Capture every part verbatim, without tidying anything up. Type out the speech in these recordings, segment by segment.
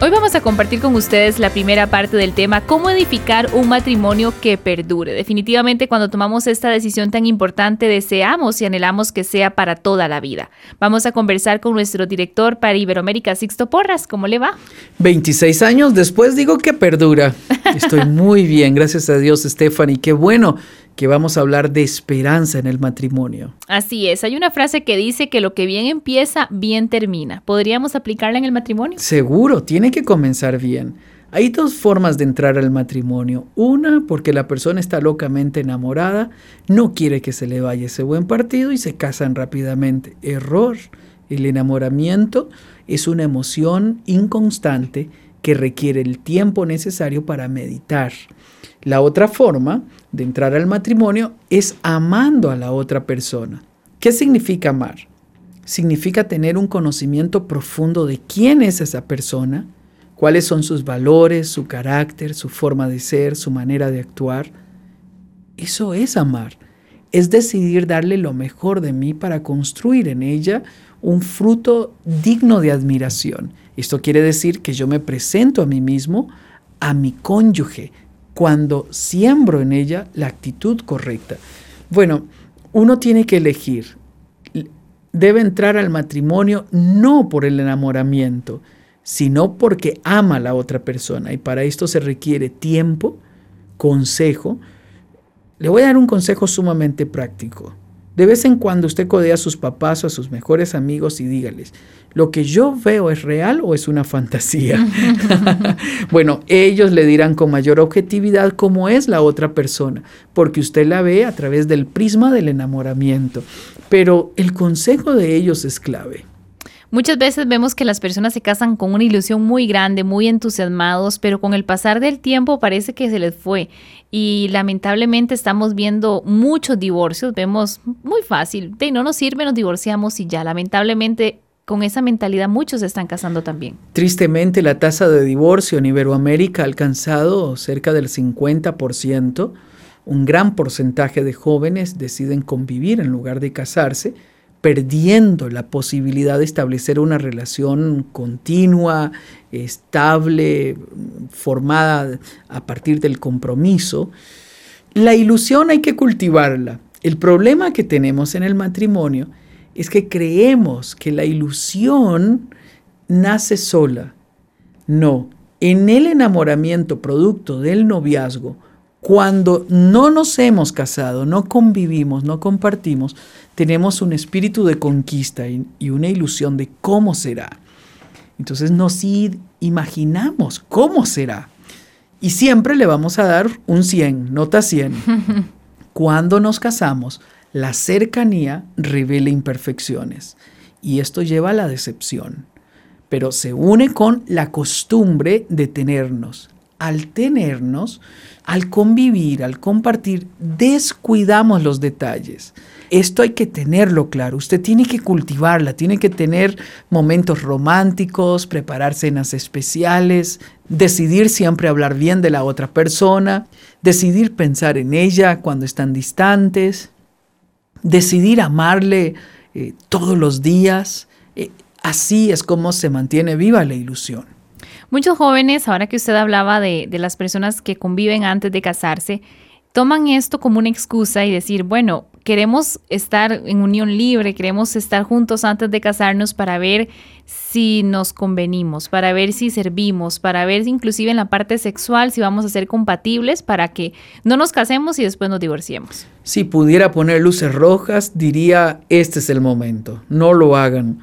Hoy vamos a compartir con ustedes la primera parte del tema, cómo edificar un matrimonio que perdure. Definitivamente cuando tomamos esta decisión tan importante deseamos y anhelamos que sea para toda la vida. Vamos a conversar con nuestro director para Iberoamérica, Sixto Porras. ¿Cómo le va? veintiséis años después digo que perdura. Estoy muy bien, gracias a Dios, Stephanie. Qué bueno que vamos a hablar de esperanza en el matrimonio. Así es, hay una frase que dice que lo que bien empieza, bien termina. ¿Podríamos aplicarla en el matrimonio? Seguro, tiene que comenzar bien. Hay dos formas de entrar al matrimonio. Una, porque la persona está locamente enamorada, no quiere que se le vaya ese buen partido y se casan rápidamente. Error. El enamoramiento es una emoción inconstante que requiere el tiempo necesario para meditar. La otra forma de entrar al matrimonio es amando a la otra persona. ¿Qué significa amar? Significa tener un conocimiento profundo de quién es esa persona, cuáles son sus valores, su carácter, su forma de ser, su manera de actuar. Eso es amar. Es decidir darle lo mejor de mí para construir en ella un fruto digno de admiración. Esto quiere decir que yo me presento a mí mismo, a mi cónyuge, cuando siembro en ella la actitud correcta. Bueno, uno tiene que elegir. Debe entrar al matrimonio no por el enamoramiento, sino porque ama a la otra persona. Y para esto se requiere tiempo, consejo. Le voy a dar un consejo sumamente práctico. De vez en cuando usted codea a sus papás o a sus mejores amigos y dígales, ¿lo que yo veo es real o es una fantasía? Bueno, ellos le dirán con mayor objetividad cómo es la otra persona, porque usted la ve a través del prisma del enamoramiento. Pero el consejo de ellos es clave. Muchas veces vemos que las personas se casan con una ilusión muy grande, muy entusiasmados, pero con el pasar del tiempo parece que se les fue. Y lamentablemente estamos viendo muchos divorcios, vemos muy fácil, de no nos sirve, nos divorciamos y ya. Lamentablemente con esa mentalidad muchos se están casando también. Tristemente la tasa de divorcio en Iberoamérica ha alcanzado cerca del cincuenta por ciento. Un gran porcentaje de jóvenes deciden convivir en lugar de casarse, perdiendo la posibilidad de establecer una relación continua, estable, formada a partir del compromiso. La ilusión hay que cultivarla. El problema que tenemos en el matrimonio es que creemos que la ilusión nace sola. No, en el enamoramiento producto del noviazgo, cuando no nos hemos casado, no convivimos, no compartimos, tenemos un espíritu de conquista y, y una ilusión de cómo será. Entonces nos imaginamos cómo será. Y siempre le vamos a dar un cien, nota cien. Cuando nos casamos, la cercanía revela imperfecciones. Y esto lleva a la decepción. Pero se une con la costumbre de tenernos. Al tenernos, al convivir, al compartir, descuidamos los detalles. Esto hay que tenerlo claro. Usted tiene que cultivarla, tiene que tener momentos románticos, preparar cenas especiales, decidir siempre hablar bien de la otra persona, decidir pensar en ella cuando están distantes, decidir amarle eh, todos los días. Eh, así es como se mantiene viva la ilusión. Muchos jóvenes, ahora que usted hablaba de, de las personas que conviven antes de casarse, toman esto como una excusa y decir, bueno, queremos estar en unión libre, queremos estar juntos antes de casarnos para ver si nos convenimos, para ver si servimos, para ver inclusive en la parte sexual si vamos a ser compatibles para que no nos casemos y después nos divorciemos. Si pudiera poner luces rojas, diría, este es el momento, no lo hagan.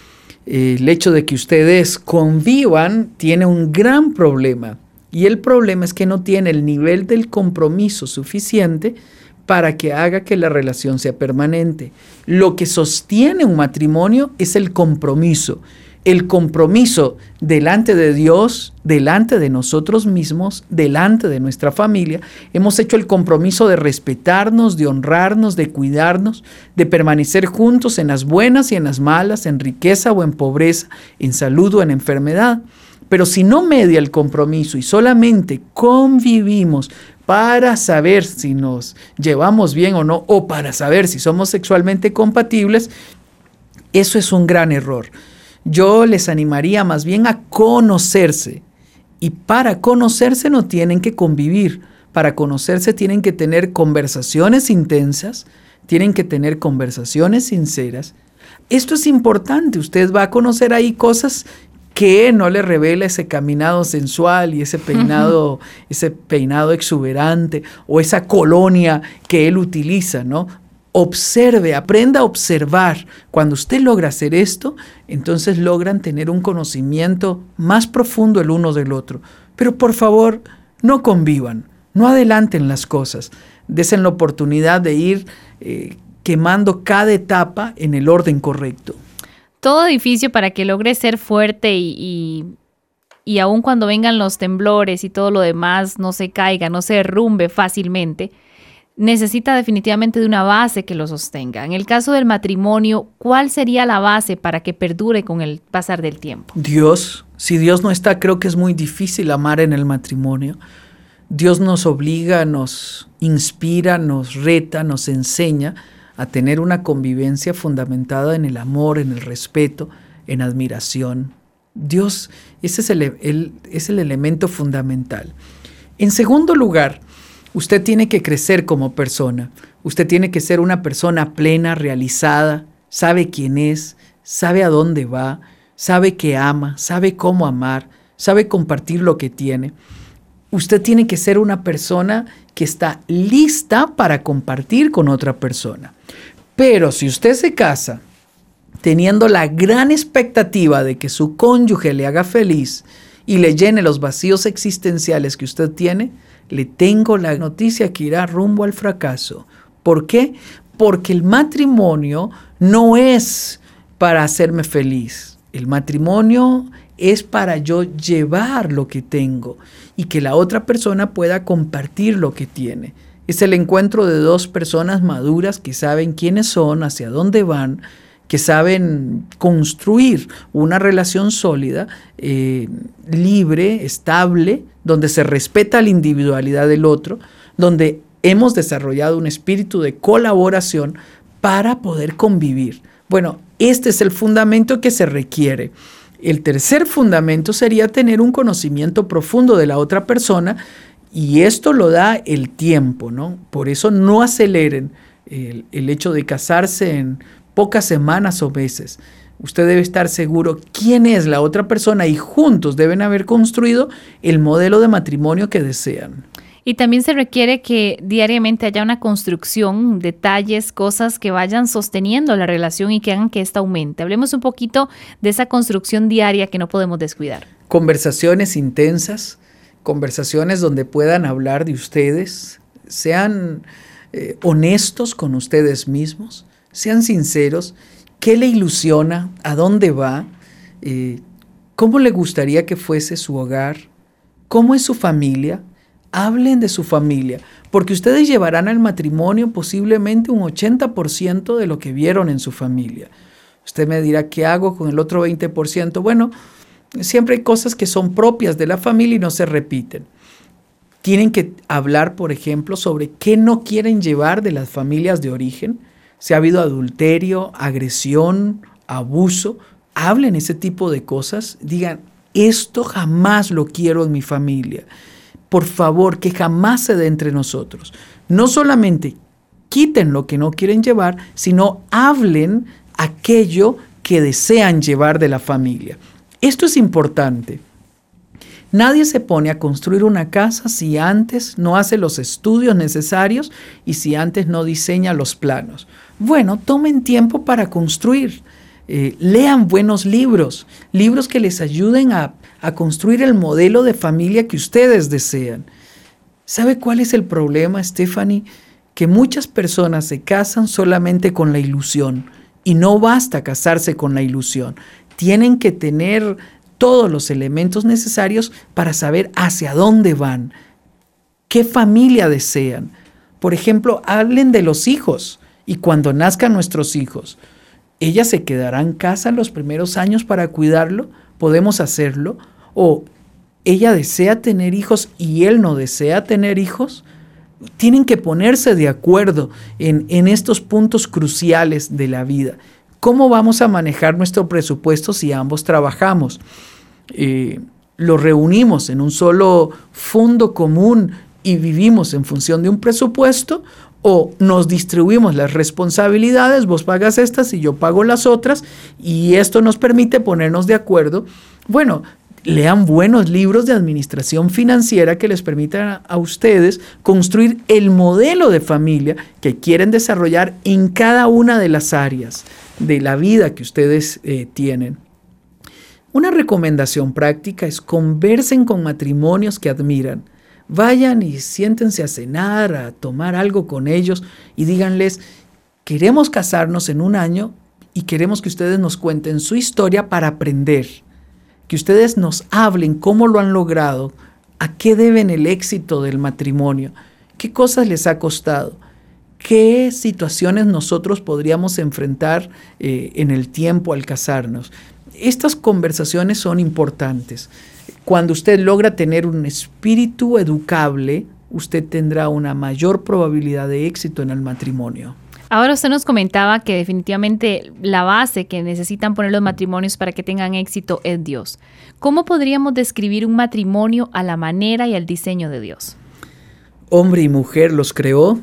El hecho de que ustedes convivan tiene un gran problema y el problema es que no tiene el nivel del compromiso suficiente para que haga que la relación sea permanente. Lo que sostiene un matrimonio es el compromiso. El compromiso delante de Dios, delante de nosotros mismos, delante de nuestra familia. Hemos hecho el compromiso de respetarnos, de honrarnos, de cuidarnos, de permanecer juntos en las buenas y en las malas, en riqueza o en pobreza, en salud o en enfermedad. Pero si no media el compromiso y solamente convivimos para saber si nos llevamos bien o no, o para saber si somos sexualmente compatibles, eso es un gran error. Yo les animaría más bien a conocerse. Y para conocerse no tienen que convivir. Para conocerse tienen que tener conversaciones intensas, tienen que tener conversaciones sinceras. Esto es importante. Usted va a conocer ahí cosas que no le revela ese caminado sensual y ese peinado, uh-huh. ese peinado exuberante o esa colonia que él utiliza, ¿no? Observe, aprenda a observar. Cuando usted logra hacer esto, entonces logran tener un conocimiento más profundo el uno del otro. Pero por favor, no convivan, no adelanten las cosas. Desen la oportunidad de ir eh, quemando cada etapa en el orden correcto. Todo edificio, para que logre ser fuerte y, y, y aun cuando vengan los temblores y todo lo demás, no se caiga, no se derrumbe fácilmente, necesita definitivamente de una base que lo sostenga. En el caso del matrimonio, ¿cuál sería la base para que perdure con el pasar del tiempo? Dios. Si Dios no está, creo que es muy difícil amar en el matrimonio. Dios nos obliga, nos inspira, nos reta, nos enseña a tener una convivencia fundamentada en el amor, en el respeto, en admiración. Dios, ese es el, el, es el elemento fundamental. En segundo lugar, usted tiene que crecer como persona. Usted tiene que ser una persona plena, realizada, sabe quién es, sabe a dónde va, sabe que ama, sabe cómo amar, sabe compartir lo que tiene. Usted tiene que ser una persona que está lista para compartir con otra persona. Pero si usted se casa teniendo la gran expectativa de que su cónyuge le haga feliz y le llene los vacíos existenciales que usted tiene, le tengo la noticia que irá rumbo al fracaso. ¿Por qué? Porque el matrimonio no es para hacerme feliz. El matrimonio es para yo llevar lo que tengo y que la otra persona pueda compartir lo que tiene. Es el encuentro de dos personas maduras que saben quiénes son, hacia dónde van, que saben construir una relación sólida, eh, libre, estable, donde se respeta la individualidad del otro, donde hemos desarrollado un espíritu de colaboración para poder convivir. Bueno, este es el fundamento que se requiere. El tercer fundamento sería tener un conocimiento profundo de la otra persona, y esto lo da el tiempo, ¿no? Por eso no aceleren el, el hecho de casarse en pocas semanas o meses. Usted debe estar seguro quién es la otra persona y juntos deben haber construido el modelo de matrimonio que desean. Y también se requiere que diariamente haya una construcción, detalles, cosas que vayan sosteniendo la relación y que hagan que ésta aumente. Hablemos un poquito de esa construcción diaria que no podemos descuidar. Conversaciones intensas, conversaciones donde puedan hablar de ustedes, sean eh, honestos con ustedes mismos, sean sinceros. ¿Qué le ilusiona? ¿A dónde va? Eh, ¿Cómo le gustaría que fuese su hogar? ¿Cómo es su familia? Hablen de su familia, porque ustedes llevarán al matrimonio posiblemente un ochenta por ciento de lo que vieron en su familia. Usted me dirá, ¿qué hago con el otro veinte por ciento? Bueno, siempre hay cosas que son propias de la familia y no se repiten. Tienen que hablar, por ejemplo, sobre qué no quieren llevar de las familias de origen. Si ha habido adulterio, agresión, abuso, hablen ese tipo de cosas. Digan, esto jamás lo quiero en mi familia. Por favor, que jamás se dé entre nosotros. No solamente quiten lo que no quieren llevar, sino hablen aquello que desean llevar de la familia. Esto es importante. Nadie se pone a construir una casa si antes no hace los estudios necesarios y si antes no diseña los planos. Bueno, tomen tiempo para construir. Eh, lean buenos libros, libros que les ayuden a, a construir el modelo de familia que ustedes desean. ¿Sabe cuál es el problema, Stephanie? Que muchas personas se casan solamente con la ilusión y no basta casarse con la ilusión. Tienen que tener todos los elementos necesarios para saber hacia dónde van, qué familia desean. Por ejemplo, hablen de los hijos y cuando nazcan nuestros hijos, ¿ella se quedará en casa los primeros años para cuidarlo? ¿Podemos hacerlo? ¿O ella desea tener hijos y él no desea tener hijos? Tienen que ponerse de acuerdo en, en estos puntos cruciales de la vida. ¿Cómo vamos a manejar nuestro presupuesto si ambos trabajamos? Eh, ¿Lo reunimos en un solo fondo común y vivimos en función de un presupuesto? ¿O nos distribuimos las responsabilidades? Vos pagas estas y yo pago las otras, y esto nos permite ponernos de acuerdo. Bueno, lean buenos libros de administración financiera que les permitan a ustedes construir el modelo de familia que quieren desarrollar en cada una de las áreas de la vida que ustedes eh, tienen. Una recomendación práctica es conversen con matrimonios que admiran. Vayan y siéntense a cenar, a tomar algo con ellos y díganles: queremos casarnos en un año y queremos que ustedes nos cuenten su historia para aprender. Que ustedes nos hablen cómo lo han logrado, a qué deben el éxito del matrimonio, qué cosas les ha costado, qué situaciones nosotros podríamos enfrentar eh, en el tiempo al casarnos. Estas conversaciones son importantes. Cuando usted logra tener un espíritu educable, usted tendrá una mayor probabilidad de éxito en el matrimonio. Ahora usted nos comentaba que definitivamente la base que necesitan poner los matrimonios para que tengan éxito es Dios. ¿Cómo podríamos describir un matrimonio a la manera y al diseño de Dios? Hombre y mujer los creó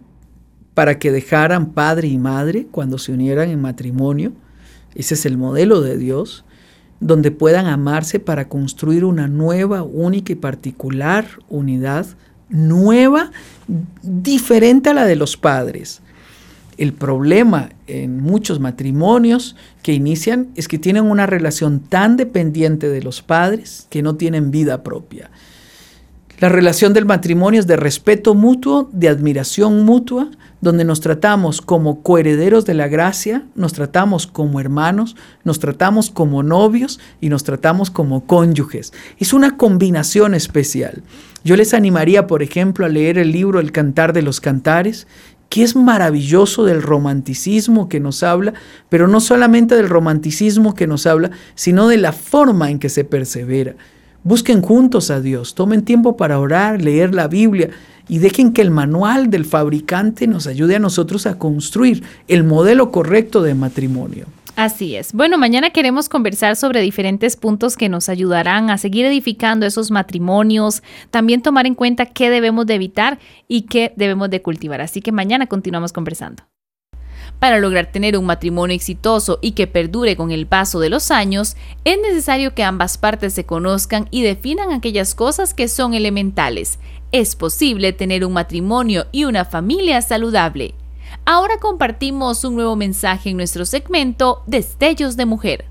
para que dejaran padre y madre cuando se unieran en matrimonio. Ese es el modelo de Dios, donde puedan amarse para construir una nueva, única y particular unidad, nueva, diferente a la de los padres. El problema en muchos matrimonios que inician es que tienen una relación tan dependiente de los padres que no tienen vida propia. La relación del matrimonio es de respeto mutuo, de admiración mutua, donde nos tratamos como coherederos de la gracia, nos tratamos como hermanos, nos tratamos como novios y nos tratamos como cónyuges. Es una combinación especial. Yo les animaría, por ejemplo, a leer el libro El Cantar de los Cantares, que es maravilloso, del romanticismo que nos habla, pero no solamente del romanticismo que nos habla, sino de la forma en que se persevera. Busquen juntos a Dios, tomen tiempo para orar, leer la Biblia y dejen que el manual del fabricante nos ayude a nosotros a construir el modelo correcto de matrimonio. Así es. Bueno, mañana queremos conversar sobre diferentes puntos que nos ayudarán a seguir edificando esos matrimonios, también tomar en cuenta qué debemos de evitar y qué debemos de cultivar. Así que mañana continuamos conversando. Para lograr tener un matrimonio exitoso y que perdure con el paso de los años, es necesario que ambas partes se conozcan y definan aquellas cosas que son elementales. Es posible tener un matrimonio y una familia saludable. Ahora compartimos un nuevo mensaje en nuestro segmento Destellos de Mujer.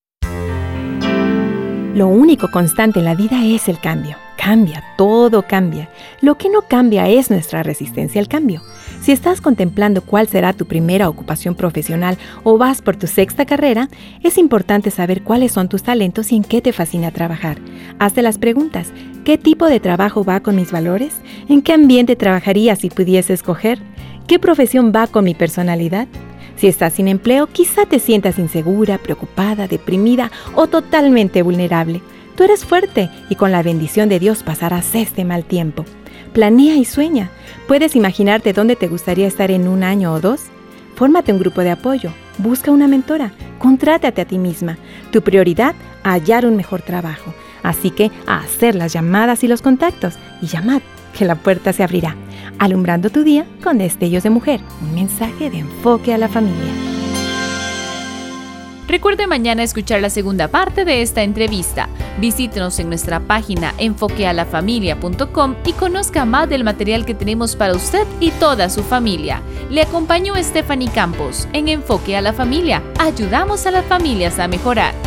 Lo único constante en la vida es el cambio. Cambia, todo cambia. Lo que no cambia es nuestra resistencia al cambio. Si estás contemplando cuál será tu primera ocupación profesional o vas por tu sexta carrera, es importante saber cuáles son tus talentos y en qué te fascina trabajar. Hazte las preguntas: ¿qué tipo de trabajo va con mis valores? ¿En qué ambiente trabajaría si pudiese escoger? ¿Qué profesión va con mi personalidad? Si estás sin empleo, quizá te sientas insegura, preocupada, deprimida o totalmente vulnerable. Tú eres fuerte y con la bendición de Dios pasarás este mal tiempo. Planea y sueña. ¿Puedes imaginarte dónde te gustaría estar en un año o dos? Fórmate un grupo de apoyo. Busca una mentora. Contrátate a ti misma. Tu prioridad, hallar un mejor trabajo. Así que a hacer las llamadas y los contactos. Y llamad, que la puerta se abrirá. Alumbrando tu día con Destellos de Mujer. Un mensaje de enfoque a la familia. Recuerde mañana escuchar la segunda parte de esta entrevista. Visítenos en nuestra página enfoque a la familia punto com y conozca más del material que tenemos para usted y toda su familia. Le acompañó Stephanie Campos en Enfoque a la Familia. Ayudamos a las familias a mejorar.